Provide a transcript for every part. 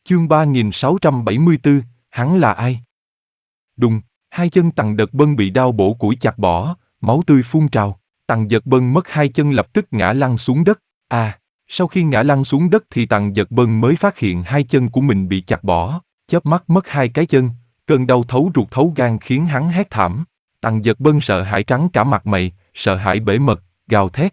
Chương 3674, hắn là ai? Đùng, hai chân Tằng Đợt Bân bị đao bổ củi chặt bỏ, máu tươi phun trào. Tằng Dật Bân mất hai chân lập tức ngã lăn xuống đất. Sau khi ngã lăn xuống đất thì Tằng Dật Bân mới phát hiện hai chân của mình bị chặt bỏ, chớp mắt mất hai cái chân, cơn đau thấu ruột thấu gan khiến hắn hét thảm. Tằng Dật Bân sợ hãi trắng cả mặt mày, sợ hãi bể mật, gào thét.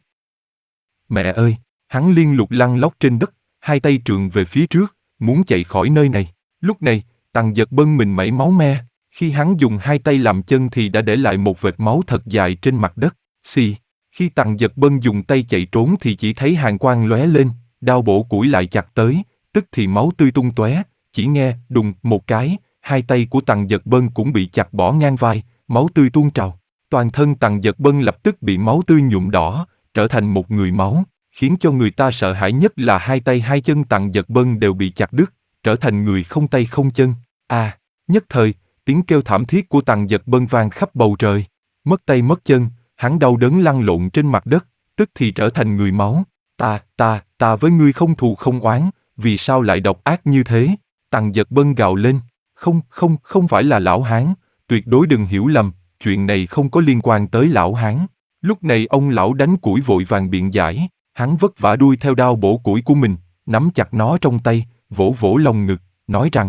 Mẹ ơi! Hắn liên tục lăn lóc trên đất, hai tay trượng về phía trước, muốn chạy khỏi nơi này. Lúc này, Tằng Dật Bân mình mẩy máu me, khi hắn dùng hai tay làm chân thì đã để lại một vệt máu thật dài trên mặt đất. Xì! Khi Tằng Dật Bân dùng tay chạy trốn thì chỉ thấy hàn quang lóe lên, đao bổ củi lại chặt tới, tức thì máu tươi tung tóe. Chỉ nghe đùng một cái, hai tay của Tằng Dật Bân cũng bị chặt bỏ ngang vai, máu tươi tuôn trào. Toàn thân Tằng Dật Bân lập tức bị máu tươi nhuộm đỏ, trở thành một người máu, khiến cho người ta sợ hãi nhất là hai tay hai chân Tằng Dật Bân đều bị chặt đứt, trở thành người không tay không chân. Nhất thời, tiếng kêu thảm thiết của Tằng Dật Bân vang khắp bầu trời. Mất tay mất chân, hắn đau đớn lăn lộn trên mặt đất, tức thì trở thành người máu. Ta với ngươi không thù không oán, vì sao lại độc ác như thế? Tằng Dật Bân gào lên. Không phải là lão hán, tuyệt đối đừng hiểu lầm, chuyện này không có liên quan tới lão hán. Lúc này ông lão đánh củi vội vàng biện giải, hắn vất vả đuôi theo đao bổ củi của mình, nắm chặt nó trong tay, vỗ vỗ lồng ngực, nói rằng: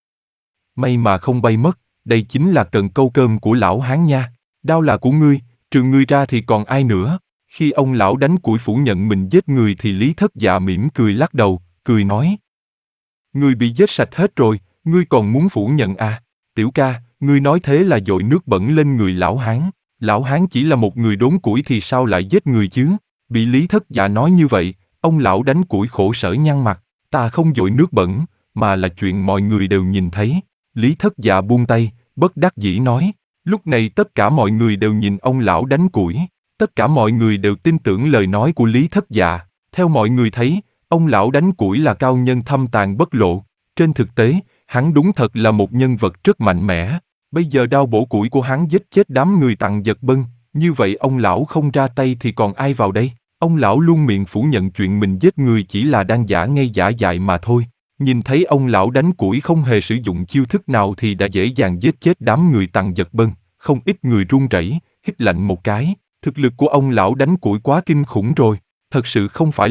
May mà không bay mất, đây chính là cần câu cơm của lão hán nha. Đao là của ngươi, trừ ngươi ra thì còn ai nữa? Khi ông lão đánh củi phủ nhận mình giết người thì Lý Thất Dạ mỉm cười lắc đầu, cười nói: Ngươi bị giết sạch hết rồi, ngươi còn muốn phủ nhận à? Tiểu ca, ngươi nói thế là dội nước bẩn lên người lão hán. Lão hán chỉ là một người đốn củi thì sao lại giết người chứ? Bị Lý Thất Dạ nói như vậy, ông lão đánh củi khổ sở nhăn mặt. Ta không dội nước bẩn, mà là chuyện mọi người đều nhìn thấy. Lý Thất Dạ buông tay, bất đắc dĩ nói. Lúc này tất cả mọi người đều nhìn ông lão đánh củi. Tất cả mọi người đều tin tưởng lời nói của Lý Thất Dạ. Theo mọi người thấy, ông lão đánh củi là cao nhân thâm tàn bất lộ. Trên thực tế, hắn đúng thật là một nhân vật rất mạnh mẽ. Bây giờ đao bổ củi của hắn giết chết đám người Tằng Dật Bân, như vậy ông lão không ra tay thì còn ai vào đây? Ông lão luôn miệng phủ nhận chuyện mình giết người chỉ là đang giả ngây giả dại mà thôi. Nhìn thấy ông lão đánh củi không hề sử dụng chiêu thức nào thì đã dễ dàng giết chết đám người Tằng Dật Bân, không ít người run rẩy, hít lạnh một cái. Thực lực của ông lão đánh củi quá kinh khủng rồi, thật sự không phải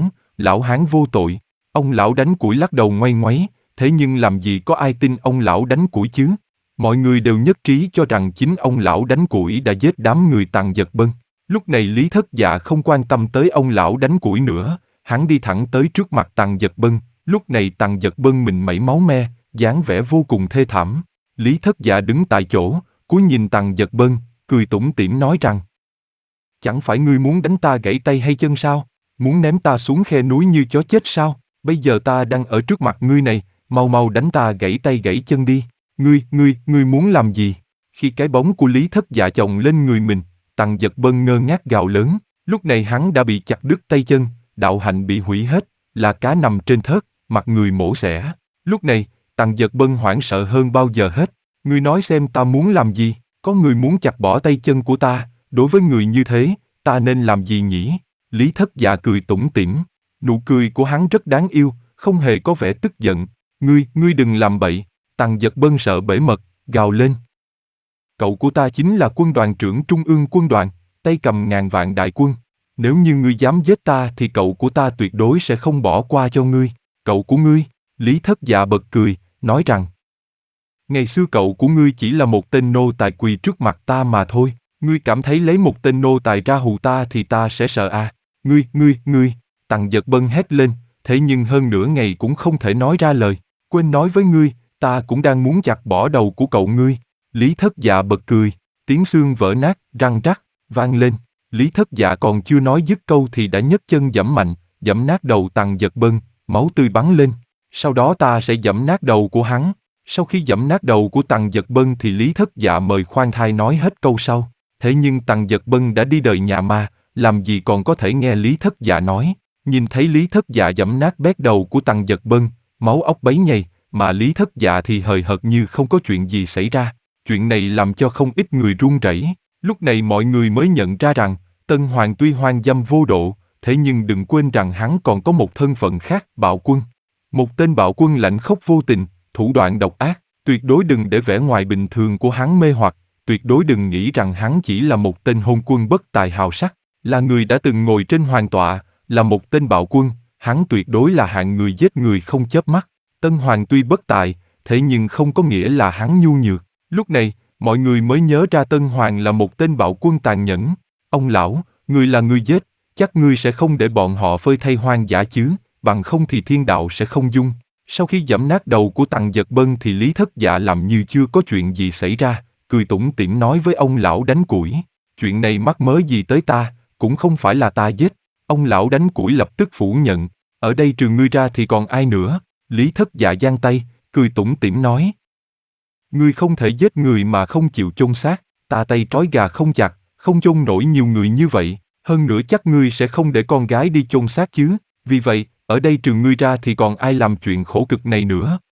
lão hán vô tội. Ông lão đánh củi lắc đầu ngoáy ngoáy, thế nhưng làm gì có ai tin ông lão đánh củi chứ? Mọi người đều nhất trí cho rằng chính ông lão đánh củi đã giết đám người Tằng Dật Bân. Lúc này Lý Thất Dạ không quan tâm tới ông lão đánh củi nữa, hắn đi thẳng tới trước mặt Tằng Dật Bân. Lúc này Tằng Dật Bân mình mẩy máu me, dáng vẻ vô cùng thê thảm. Lý Thất Dạ đứng tại chỗ, cúi nhìn Tằng Dật Bân, cười tủm tỉm nói rằng: Chẳng phải ngươi muốn đánh ta gãy tay hay chân sao? Muốn ném ta xuống khe núi như chó chết sao? Bây giờ ta đang ở trước mặt ngươi này, mau mau đánh ta gãy tay gãy chân đi. Ngươi muốn làm gì? Khi cái bóng của Lý Thất Dạ chồng lên người mình, Tằng Dật Bân ngơ ngác gào lớn. Lúc này hắn đã bị chặt đứt tay chân, đạo hạnh bị hủy hết, là cá nằm trên thớt, mặt người mổ xẻ. Lúc này, Tằng Dật Bân hoảng sợ hơn bao giờ hết. Ngươi nói xem ta muốn làm gì? Có người muốn chặt bỏ tay chân của ta, đối với người như thế, ta nên làm gì nhỉ? Lý Thất Dạ cười tủm tỉm, nụ cười của hắn rất đáng yêu, không hề có vẻ tức giận. Ngươi đừng làm bậy. Tằng Dật Bân sợ bể mật, gào lên. Cậu của ta chính là quân đoàn trưởng Trung ương quân đoàn, tay cầm ngàn vạn đại quân. Nếu như ngươi dám giết ta thì cậu của ta tuyệt đối sẽ không bỏ qua cho ngươi. Cậu của ngươi? Lý Thất Dạ bật cười, nói rằng: Ngày xưa cậu của ngươi chỉ là một tên nô tài quỳ trước mặt ta mà thôi. Ngươi cảm thấy lấy một tên nô tài ra hù ta thì ta sẽ sợ à? Ngươi! Tằng Dật Bân hét lên, thế nhưng hơn nửa ngày cũng không thể nói ra lời. Quên nói với ngươi, ta cũng đang muốn chặt bỏ đầu của cậu ngươi. Lý Thất Dạ bật cười, tiếng xương vỡ nát, răng rắc, vang lên. Lý Thất Dạ còn chưa nói dứt câu thì đã nhấc chân giẫm mạnh, giẫm nát đầu Tằng Dật Bân, máu tươi bắn lên. Sau đó ta sẽ giẫm nát đầu của hắn. Sau khi giẫm nát đầu của Tằng Dật Bân thì Lý Thất Dạ mời khoan thai nói hết câu sau. Thế nhưng Tằng Dật Bân đã đi đời nhà ma, làm gì còn có thể nghe Lý Thất Dạ nói. Nhìn thấy Lý Thất Dạ giẫm nát bét đầu của Tằng Dật Bân, máu óc bấy nhầy, mà Lý Thất Dạ thì hời hợt như không có chuyện gì xảy ra. Chuyện này làm cho không ít người run rẩy. Lúc này mọi người mới nhận ra rằng, Tân Hoàng tuy hoang dâm vô độ, thế nhưng đừng quên rằng hắn còn có một thân phận khác, bạo quân. Một tên bạo quân lạnh khốc vô tình, thủ đoạn độc ác, tuyệt đối đừng để vẻ ngoài bình thường của hắn mê hoặc, tuyệt đối đừng nghĩ rằng hắn chỉ là một tên hôn quân bất tài hào sắc, là người đã từng ngồi trên hoàng tọa, là một tên bạo quân, hắn tuyệt đối là hạng người giết người không chớp mắt. Tân Hoàng tuy bất tài, thế nhưng không có nghĩa là hắn nhu nhược. Lúc này, mọi người mới nhớ ra Tân Hoàng là một tên bạo quân tàn nhẫn. Ông lão, người là người giết, chắc ngươi sẽ không để bọn họ phơi thây hoang dã chứ, bằng không thì thiên đạo sẽ không dung. Sau khi giẫm nát đầu của Tằng Giật Bân thì Lý Thất Dạ làm như chưa có chuyện gì xảy ra, cười tủm tỉm nói với ông lão đánh củi. Chuyện này mắc mớ gì tới ta, cũng không phải là ta giết. Ông lão đánh củi lập tức phủ nhận, ở đây trừ ngươi ra thì còn ai nữa. Lý Thất Dạ giang tay, cười tủm tỉm nói. Ngươi không thể giết người mà không chịu chôn xác, ta tay trói gà không chặt, không chôn nổi nhiều người như vậy, hơn nữa chắc ngươi sẽ không để con gái đi chôn xác chứ, vì vậy, ở đây trừ ngươi ra thì còn ai làm chuyện khổ cực này nữa.